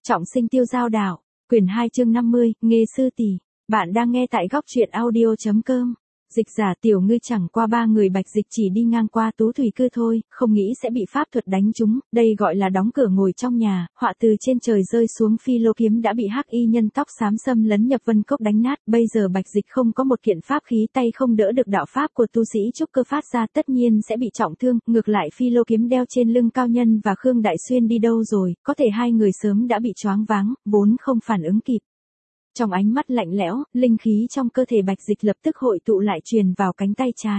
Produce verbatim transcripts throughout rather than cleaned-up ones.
Trọng sinh tiêu giao đạo, quyển hai chương năm mươi, Nghê sư tỷ. Bạn đang nghe tại góc truyện audio chấm com. Dịch giả tiểu ngư chẳng qua ba người Bạch Dịch chỉ đi ngang qua Tú Thủy Cư thôi, không nghĩ sẽ bị pháp thuật đánh trúng, đây gọi là đóng cửa ngồi trong nhà, họa từ trên trời rơi xuống phi lô kiếm đã bị hắc y nhân tóc xám xâm lấn nhập vân cốc đánh nát, bây giờ Bạch Dịch không có một kiện pháp khí tay không đỡ được đạo pháp của tu sĩ trúc cơ phát ra tất nhiên sẽ bị trọng thương, ngược lại phi lô kiếm đeo trên lưng Cao Nhân và Khương Đại Xuyên đi đâu rồi, có thể hai người sớm đã bị choáng váng, vốn không phản ứng kịp. Trong ánh mắt lạnh lẽo, linh khí trong cơ thể Bạch Dịch lập tức hội tụ lại truyền vào cánh tay trái.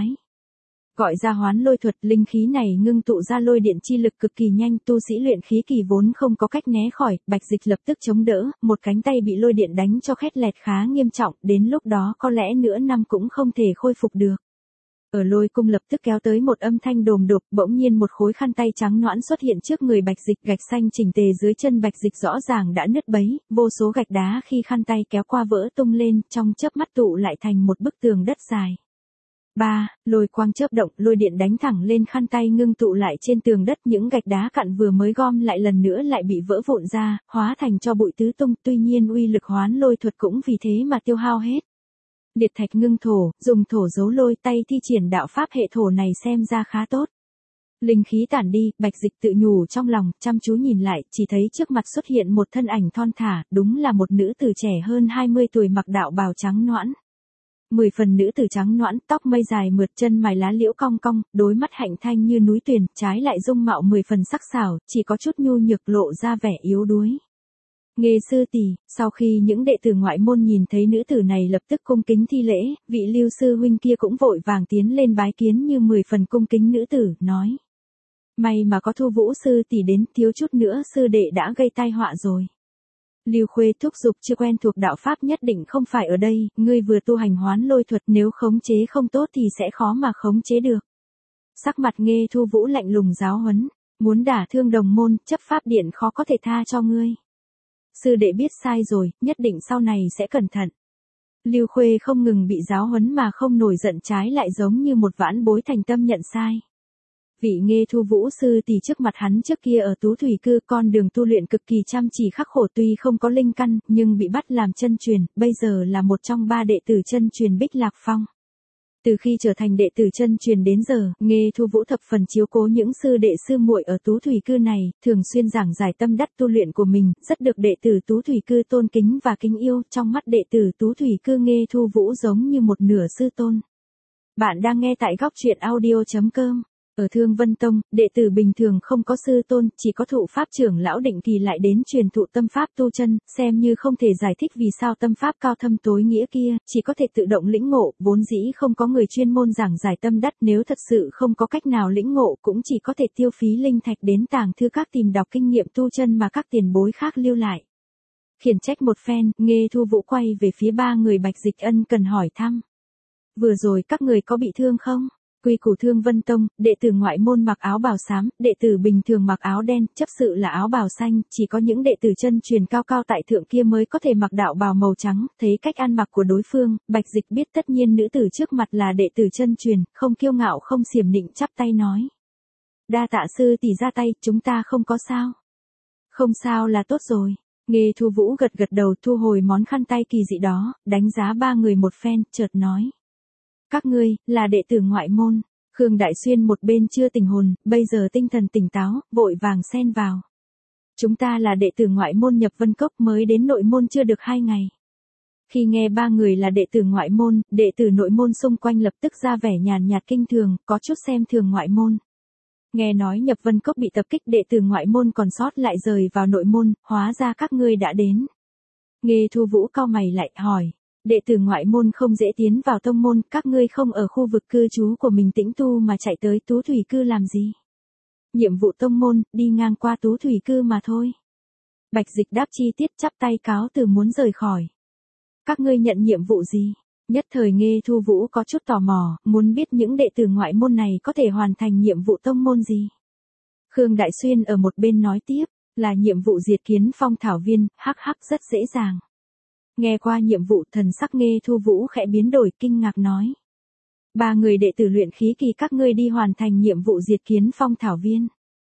Gọi ra hoán lôi thuật, linh khí này ngưng tụ ra lôi điện chi lực cực kỳ nhanh, tu sĩ luyện khí kỳ vốn không có cách né khỏi, Bạch Dịch lập tức chống đỡ, một cánh tay bị lôi điện đánh cho khét lẹt khá nghiêm trọng, đến lúc đó có lẽ nửa năm cũng không thể khôi phục được. Ở lôi cung lập tức kéo tới một âm thanh đồm đột, bỗng nhiên một khối khăn tay trắng nõn xuất hiện trước người Bạch Dịch, gạch xanh chỉnh tề dưới chân Bạch Dịch rõ ràng đã nứt bấy, vô số gạch đá khi khăn tay kéo qua vỡ tung lên, trong chớp mắt tụ lại thành một bức tường đất dài. Ba, lôi quang chớp động, lôi điện đánh thẳng lên khăn tay ngưng tụ lại trên tường đất, những gạch đá cặn vừa mới gom lại lần nữa lại bị vỡ vụn ra, hóa thành cho bụi tứ tung, tuy nhiên uy lực hoán lôi thuật cũng vì thế mà tiêu hao hết. Liệt thạch ngưng thổ, dùng thổ giấu lôi, tay thi triển đạo pháp hệ thổ này xem ra khá tốt. Linh khí tản đi, Bạch Dịch tự nhủ trong lòng, chăm chú nhìn lại, chỉ thấy trước mặt xuất hiện một thân ảnh thon thả, đúng là một nữ tử trẻ hơn hai mươi tuổi mặc đạo bào trắng nõn. Mười phần nữ tử trắng nõn, tóc mây dài mượt, chân mày lá liễu cong cong, đôi mắt hạnh thanh như núi tuyền, trái lại dung mạo mười phần sắc sảo, chỉ có chút nhu nhược lộ ra vẻ yếu đuối. Nghê sư tỷ, sau khi những đệ tử ngoại môn nhìn thấy nữ tử này lập tức cung kính thi lễ, vị Lưu sư huynh kia cũng vội vàng tiến lên bái kiến như mười phần cung kính nữ tử, nói. May mà có Thu Vũ sư tỷ đến, thiếu chút nữa sư đệ đã gây tai họa rồi. Lưu Khuê thúc giục, chưa quen thuộc đạo pháp nhất định không phải ở đây, ngươi vừa tu hành hoán lôi thuật, nếu khống chế không tốt thì sẽ khó mà khống chế được. Sắc mặt Nghê Thu Vũ lạnh lùng giáo huấn, muốn đả thương đồng môn, chấp pháp điện khó có thể tha cho ngươi. Sư đệ biết sai rồi, nhất định sau này sẽ cẩn thận. Lưu Khuê không ngừng bị giáo huấn mà không nổi giận, trái lại giống như một vãn bối thành tâm nhận sai. Vị Nghê Thu Vũ sư tỷ trước mặt hắn trước kia ở Tú Thủy Cư, con đường tu luyện cực kỳ chăm chỉ khắc khổ, tuy không có linh căn, nhưng bị bắt làm chân truyền, bây giờ là một trong ba đệ tử chân truyền Bích Lạc Phong. Từ khi trở thành đệ tử chân truyền đến giờ, Nghê Thu Vũ thập phần chiếu cố những sư đệ sư muội ở Tú Thủy Cư này, thường xuyên giảng giải tâm đắc tu luyện của mình, rất được đệ tử Tú Thủy Cư tôn kính và kính yêu, trong mắt đệ tử Tú Thủy Cư Nghê Thu Vũ giống như một nửa sư tôn. Bạn đang nghe tại góc truyện audio chấm com. Ở Thương Vân Tông, đệ tử bình thường không có sư tôn, chỉ có thụ pháp trưởng lão định kỳ lại đến truyền thụ tâm pháp tu chân, xem như không thể giải thích vì sao tâm pháp cao thâm tối nghĩa kia, chỉ có thể tự động lĩnh ngộ, vốn dĩ không có người chuyên môn giảng giải tâm đắc, nếu thật sự không có cách nào lĩnh ngộ cũng chỉ có thể tiêu phí linh thạch đến tàng thư các tìm đọc kinh nghiệm tu chân mà các tiền bối khác lưu lại. Khiển trách một phen, Nghê Thu Vũ quay về phía ba người Bạch Dịch ân cần hỏi thăm. Vừa rồi các người có bị thương không? Quy củ Thương Vân Tông, đệ tử ngoại môn mặc áo bào xám, đệ tử bình thường mặc áo đen, chấp sự là áo bào xanh, chỉ có những đệ tử chân truyền cao cao tại thượng kia mới có thể mặc đạo bào màu trắng, thấy cách ăn mặc của đối phương, Bạch Dịch biết tất nhiên nữ tử trước mặt là đệ tử chân truyền, không kiêu ngạo không xiểm nịnh, chắp tay nói. Đa tạ sư tỷ ra tay, chúng ta không có sao. Không sao là tốt rồi. Nghê Thu Vũ gật gật đầu, thu hồi món khăn tay kỳ dị đó, đánh giá ba người một phen, chợt nói. Các ngươi, là đệ tử ngoại môn. Khương Đại Xuyên một bên chưa tỉnh hồn, bây giờ tinh thần tỉnh táo, vội vàng xen vào. Chúng ta là đệ tử ngoại môn nhập Vân Cốc, mới đến nội môn chưa được hai ngày. Khi nghe ba người là đệ tử ngoại môn, đệ tử nội môn xung quanh lập tức ra vẻ nhàn nhạt kinh thường, có chút xem thường ngoại môn. Nghe nói nhập Vân Cốc bị tập kích, đệ tử ngoại môn còn sót lại rời vào nội môn, hóa ra các ngươi đã đến. Nghê Thu Vũ cau mày lại hỏi. Đệ tử ngoại môn không dễ tiến vào tông môn, các ngươi không ở khu vực cư trú của mình tĩnh tu mà chạy tới Tú Thủy Cư làm gì? Nhiệm vụ tông môn, đi ngang qua Tú Thủy Cư mà thôi. Bạch Dịch đáp chi tiết, chắp tay cáo từ muốn rời khỏi. Các ngươi nhận nhiệm vụ gì? Nhất thời Nghê Thu Vũ có chút tò mò, muốn biết những đệ tử ngoại môn này có thể hoàn thành nhiệm vụ tông môn gì? Khương Đại Xuyên ở một bên nói tiếp, là nhiệm vụ diệt kiến phong thảo viên, hắc hắc rất dễ dàng. Nghe qua nhiệm vụ, thần sắc Nghê Thu Vũ khẽ biến đổi, kinh ngạc nói. Ba người đệ tử luyện khí kỳ các ngươi đi hoàn thành nhiệm vụ diệt kiến phong thảo viên.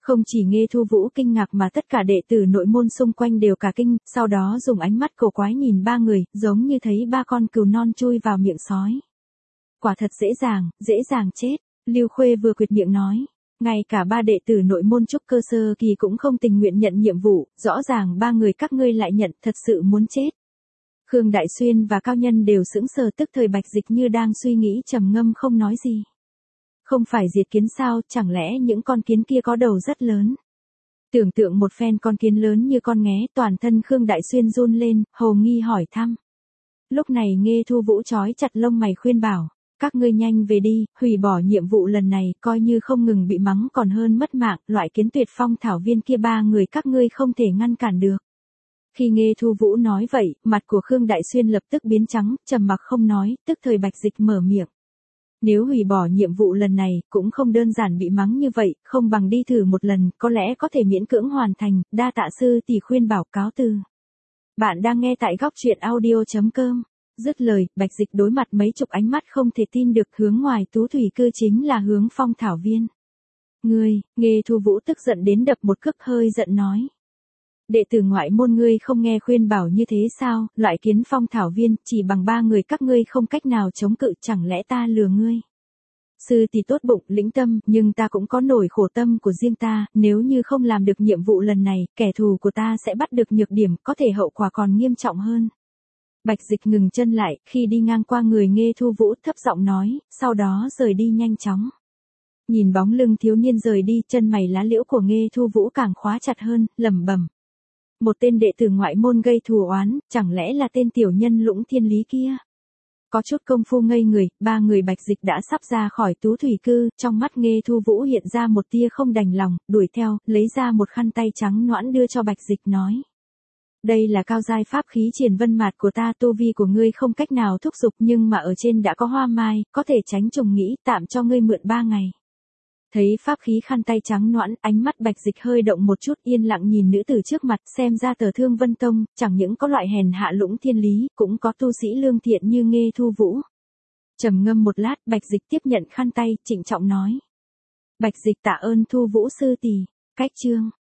Không chỉ Nghê Thu Vũ kinh ngạc mà tất cả đệ tử nội môn xung quanh đều cả kinh, sau đó dùng ánh mắt cổ quái nhìn ba người, giống như thấy ba con cừu non chui vào miệng sói. Quả thật dễ dàng, dễ dàng chết, Lưu Khuê vừa quyệt miệng nói. Ngay cả ba đệ tử nội môn trúc cơ sơ kỳ cũng không tình nguyện nhận nhiệm vụ, rõ ràng ba người các ngươi lại nhận, thật sự muốn chết. Khương Đại Xuyên và Cao Nhân đều sững sờ, tức thời Bạch Dịch như đang suy nghĩ trầm ngâm không nói gì. Không phải diệt kiến sao, chẳng lẽ những con kiến kia có đầu rất lớn. Tưởng tượng một phen con kiến lớn như con nghé, toàn thân Khương Đại Xuyên run lên, hồ nghi hỏi thăm. Lúc này Nghê Thu Vũ trói chặt lông mày khuyên bảo, các ngươi nhanh về đi, hủy bỏ nhiệm vụ lần này, coi như không ngừng bị mắng còn hơn mất mạng, loại kiến tuyệt phong thảo viên kia ba người các ngươi không thể ngăn cản được. Khi Nghê Thu Vũ nói vậy, mặt của Khương Đại Xuyên lập tức biến trắng, trầm mặc không nói, tức thời Bạch Dịch mở miệng. Nếu hủy bỏ nhiệm vụ lần này, cũng không đơn giản bị mắng như vậy, không bằng đi thử một lần, có lẽ có thể miễn cưỡng hoàn thành, đa tạ sư tỷ khuyên bảo, cáo từ. Bạn đang nghe tại góc truyện audio chấm com. Dứt lời, Bạch Dịch đối mặt mấy chục ánh mắt không thể tin được, hướng ngoài Tú Thủy Cư chính là hướng Phong Thảo Viên. Ngươi, Nghê Thu Vũ tức giận đến đập một cước, hơi giận nói. Đệ tử ngoại môn ngươi không nghe khuyên bảo như thế sao, loại kiến Phong Thảo Viên, chỉ bằng ba người các ngươi không cách nào chống cự, chẳng lẽ ta lừa ngươi. Sư thì tốt bụng, lĩnh tâm, nhưng ta cũng có nỗi khổ tâm của riêng ta, nếu như không làm được nhiệm vụ lần này, kẻ thù của ta sẽ bắt được nhược điểm, có thể hậu quả còn nghiêm trọng hơn. Bạch Dịch ngừng chân lại, khi đi ngang qua người Nghê Thu Vũ thấp giọng nói, sau đó rời đi nhanh chóng. Nhìn bóng lưng thiếu niên rời đi, chân mày lá liễu của Nghê Thu Vũ càng khóa chặt hơn, lẩm bẩm. Một tên đệ tử ngoại môn gây thù oán, chẳng lẽ là tên tiểu nhân Lũng Thiên Lý kia? Có chút công phu ngây người, ba người Bạch Dịch đã sắp ra khỏi Tú Thủy Cư, trong mắt Nghê Thu Vũ hiện ra một tia không đành lòng, đuổi theo, lấy ra một khăn tay trắng nõn đưa cho Bạch Dịch nói. Đây là cao giai pháp khí Triển Vân Mạt của ta, tu vi của ngươi không cách nào thúc giục nhưng mà ở trên đã có hoa mai, có thể tránh trùng nghĩ, tạm cho ngươi mượn ba ngày. Thấy pháp khí khăn tay trắng nõn, ánh mắt Bạch Dịch hơi động một chút, yên lặng nhìn nữ tử trước mặt, xem ra Tờ Thương Vân Tông, chẳng những có loại hèn hạ Lũng Thiên Lý, cũng có tu sĩ lương thiện như Nghê Thu Vũ. Trầm ngâm một lát, Bạch Dịch tiếp nhận khăn tay, trịnh trọng nói. Bạch Dịch tạ ơn Thu Vũ sư tỷ. Cách chương